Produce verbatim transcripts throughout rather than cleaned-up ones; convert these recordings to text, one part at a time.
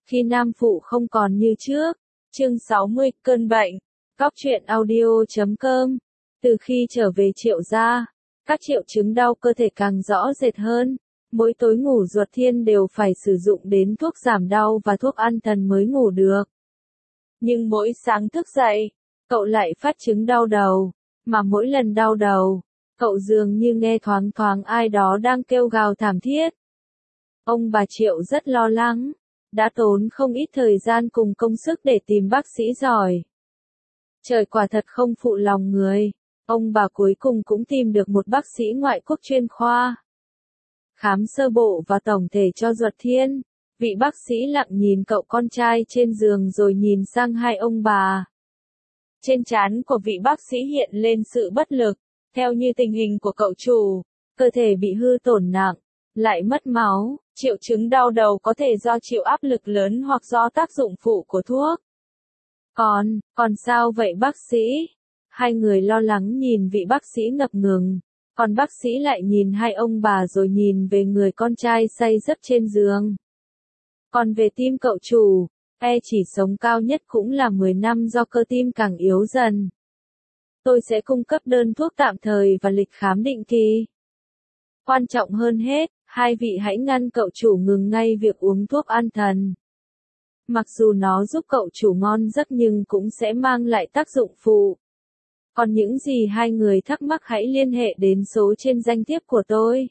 Khi nam phụ không còn như trước. Chương sáu mươi, cơn bệnh. Cóc truyện audio chấm com. Từ khi trở về Triệu gia, các triệu chứng đau cơ thể càng rõ rệt hơn. Mỗi tối ngủ Duật Thiên đều phải sử dụng đến thuốc giảm đau và thuốc an thần mới ngủ được. Nhưng mỗi sáng thức dậy, cậu lại phát chứng đau đầu. Mà mỗi lần đau đầu, cậu dường như nghe thoáng thoáng ai đó đang kêu gào thảm thiết. Ông bà Triệu rất lo lắng, đã tốn không ít thời gian cùng công sức để tìm bác sĩ giỏi. Trời quả thật không phụ lòng người, ông bà cuối cùng cũng tìm được một bác sĩ ngoại quốc chuyên khoa. Khám sơ bộ và tổng thể cho Duật Thiên, vị bác sĩ lặng nhìn cậu con trai trên giường rồi nhìn sang hai ông bà. Trên trán của vị bác sĩ hiện lên sự bất lực, theo như tình hình của cậu chủ, cơ thể bị hư tổn nặng, lại mất máu, triệu chứng đau đầu có thể do chịu áp lực lớn hoặc do tác dụng phụ của thuốc. Còn, còn sao vậy bác sĩ? Hai người lo lắng nhìn vị bác sĩ ngập ngừng, còn bác sĩ lại nhìn hai ông bà rồi nhìn về người con trai say giấc trên giường. Còn về tim cậu chủ, e chỉ sống cao nhất cũng là mười năm do cơ tim càng yếu dần. Tôi sẽ cung cấp đơn thuốc tạm thời và lịch khám định kỳ. Quan trọng hơn hết, hai vị hãy ngăn cậu chủ ngừng ngay việc uống thuốc an thần. Mặc dù nó giúp cậu chủ ngon giấc nhưng cũng sẽ mang lại tác dụng phụ. Còn những gì hai người thắc mắc hãy liên hệ đến số trên danh thiếp của tôi.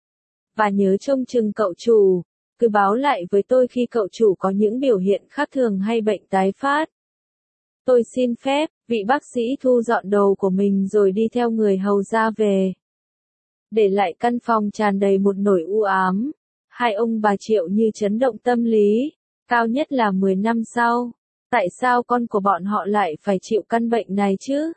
Và nhớ trông chừng cậu chủ, cứ báo lại với tôi khi cậu chủ có những biểu hiện khác thường hay bệnh tái phát. Tôi xin phép, vị bác sĩ thu dọn đồ của mình rồi đi theo người hầu ra về. Để lại căn phòng tràn đầy một nỗi u ám. Hai ông bà Triệu như chấn động tâm lý, cao nhất là mười năm sau. Tại sao con của bọn họ lại phải chịu căn bệnh này chứ?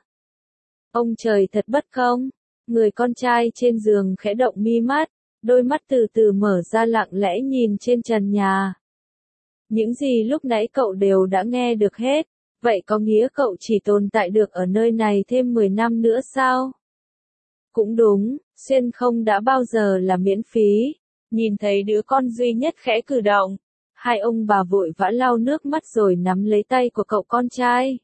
Ông trời thật bất công. Người con trai trên giường khẽ động mi mắt, đôi mắt từ từ mở ra lặng lẽ nhìn trên trần nhà. Những gì lúc nãy cậu đều đã nghe được hết, vậy có nghĩa cậu chỉ tồn tại được ở nơi này thêm mười năm nữa sao? Cũng đúng, xuyên không đã bao giờ là miễn phí. Nhìn thấy đứa con duy nhất khẽ cử động, hai ông bà vội vã lau nước mắt rồi nắm lấy tay của cậu con trai.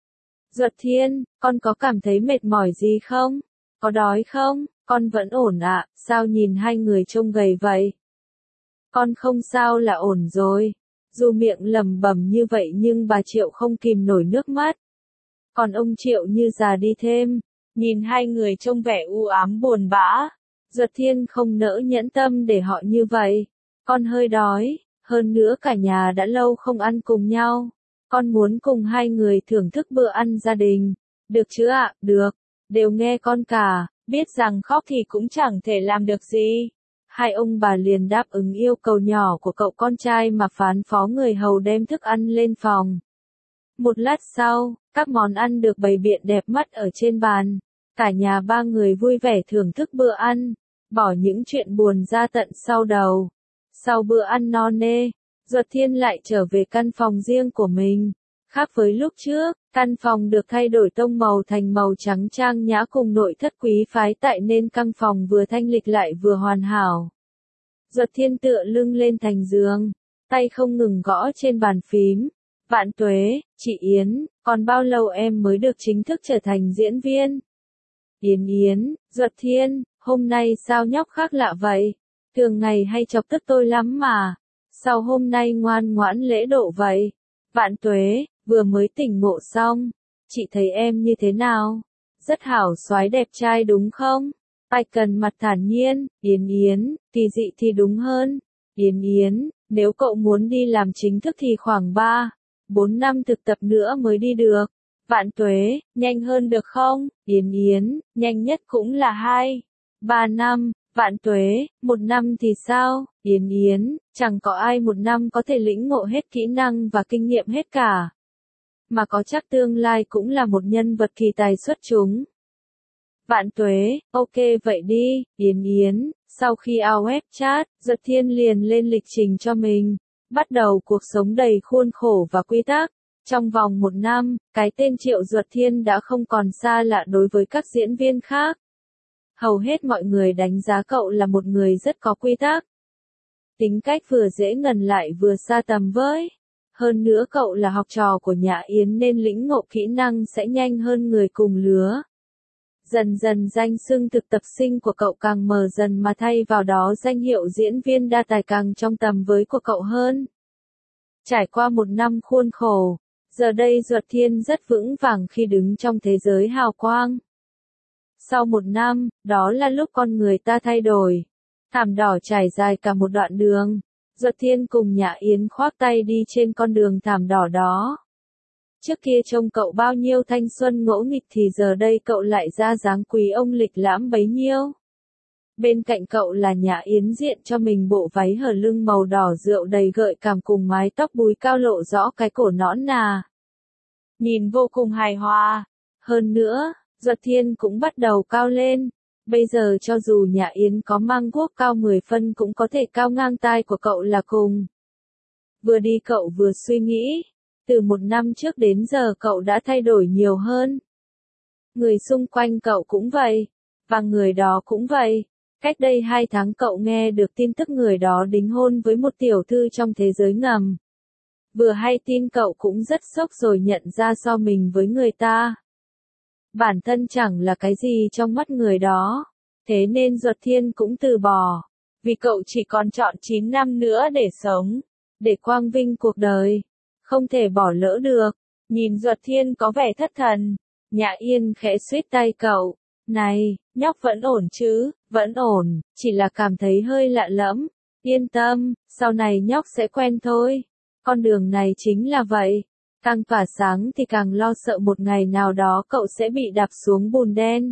Duật Thiên, con có cảm thấy mệt mỏi gì không? Có đói không? Con vẫn ổn ạ, à? Sao nhìn hai người trông gầy vậy? Con không sao là ổn rồi. Dù miệng lẩm bẩm như vậy nhưng bà Triệu không kìm nổi nước mắt. Còn ông Triệu như già đi thêm, nhìn hai người trông vẻ u ám buồn bã. Duật Thiên không nỡ nhẫn tâm để họ như vậy. Con hơi đói, hơn nữa cả nhà đã lâu không ăn cùng nhau. Con muốn cùng hai người thưởng thức bữa ăn gia đình. Được chứ ạ? À? Được. Đều nghe con cả, biết rằng khóc thì cũng chẳng thể làm được gì. Hai ông bà liền đáp ứng yêu cầu nhỏ của cậu con trai mà phán phó người hầu đem thức ăn lên phòng. Một lát sau, các món ăn được bày biện đẹp mắt ở trên bàn. Cả nhà ba người vui vẻ thưởng thức bữa ăn, bỏ những chuyện buồn ra tận sau đầu. Sau bữa ăn no nê, Duật Thiên lại trở về căn phòng riêng của mình. Khác với lúc trước, căn phòng được thay đổi tông màu thành màu trắng trang nhã cùng nội thất quý phái tại nên căn phòng vừa thanh lịch lại vừa hoàn hảo. Duật Thiên tựa lưng lên thành giường, tay không ngừng gõ trên bàn phím. Vạn tuế, chị Yến, còn bao lâu em mới được chính thức trở thành diễn viên? Yến Yến, Duật Thiên, hôm nay sao nhóc khác lạ vậy? Thường ngày hay chọc tức tôi lắm mà. Sao hôm nay ngoan ngoãn lễ độ vậy? Vạn tuế, vừa mới tỉnh ngộ xong. Chị thấy em như thế nào? Rất hảo soái đẹp trai đúng không? Ai cần mặt thản nhiên, Yến Yến, kỳ dị thì đúng hơn. Yến Yến, nếu cậu muốn đi làm chính thức thì khoảng ba, bốn năm thực tập nữa mới đi được. Vạn tuế, nhanh hơn được không? Yến Yến, nhanh nhất cũng là hai, ba năm. Vạn tuế, một năm thì sao? Yến Yến, chẳng có ai một năm có thể lĩnh ngộ hết kỹ năng và kinh nghiệm hết cả. Mà có chắc tương lai cũng là một nhân vật kỳ tài xuất chúng. Vạn tuế, ok vậy đi, Yến Yến, sau khi out web chat, Duật Thiên liền lên lịch trình cho mình. Bắt đầu cuộc sống đầy khuôn khổ và quy tắc. Trong vòng một năm, cái tên Triệu Duật Thiên đã không còn xa lạ đối với các diễn viên khác. Hầu hết mọi người đánh giá cậu là một người rất có quy tắc. Tính cách vừa dễ ngần lại vừa xa tầm với. Hơn nữa cậu là học trò của Nhã Yến nên lĩnh ngộ kỹ năng sẽ nhanh hơn người cùng lứa. Dần dần danh xưng thực tập sinh của cậu càng mờ dần mà thay vào đó danh hiệu diễn viên đa tài càng trong tầm với của cậu hơn. Trải qua một năm khuôn khổ, giờ đây Duật Thiên rất vững vàng khi đứng trong thế giới hào quang. Sau một năm, đó là lúc con người ta thay đổi. Thảm đỏ trải dài cả một đoạn đường. Duật Thiên cùng Nhã Yến khoác tay đi trên con đường thảm đỏ đó. Trước kia trông cậu bao nhiêu thanh xuân ngỗ nghịch thì giờ đây cậu lại ra dáng quý ông lịch lãm bấy nhiêu. Bên cạnh cậu là Nhã Yến diện cho mình bộ váy hở lưng màu đỏ rượu đầy gợi cảm cùng mái tóc búi cao lộ rõ cái cổ nõn nà. Nhìn vô cùng hài hòa. Hơn nữa, Duật Thiên cũng bắt đầu cao lên. Bây giờ cho dù Nhã Yến có mang guốc cao mười phân cũng có thể cao ngang tai của cậu là cùng. Vừa đi cậu vừa suy nghĩ. Từ một năm trước đến giờ cậu đã thay đổi nhiều hơn. Người xung quanh cậu cũng vậy. Và người đó cũng vậy. Cách đây hai tháng cậu nghe được tin tức người đó đính hôn với một tiểu thư trong thế giới ngầm. Vừa hay tin cậu cũng rất sốc rồi nhận ra so mình với người ta. Bản thân chẳng là cái gì trong mắt người đó. Thế nên Duật Thiên cũng từ bỏ. Vì cậu chỉ còn trọn chín năm nữa để sống. Để quang vinh cuộc đời. Không thể bỏ lỡ được. Nhìn Duật Thiên có vẻ thất thần. Nhã Yên khẽ suýt tay cậu. Này, nhóc vẫn ổn chứ? Vẫn ổn, chỉ là cảm thấy hơi lạ lẫm. Yên tâm, sau này nhóc sẽ quen thôi. Con đường này chính là vậy. Càng tỏa sáng thì càng lo sợ một ngày nào đó cậu sẽ bị đạp xuống bùn đen.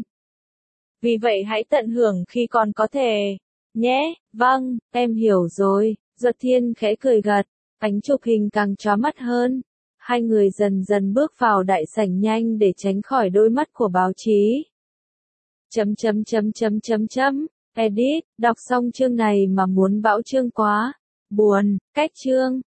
Vì vậy hãy tận hưởng khi còn có thể. Nhé, vâng, em hiểu rồi. Duật Thiên khẽ cười gật. Ánh chụp hình càng chói mắt hơn. Hai người dần dần bước vào đại sảnh nhanh để tránh khỏi đôi mắt của báo chí. Chấm chấm chấm chấm chấm chấm. Edit, đọc xong chương này mà muốn bão chương quá. Buồn, cách chương.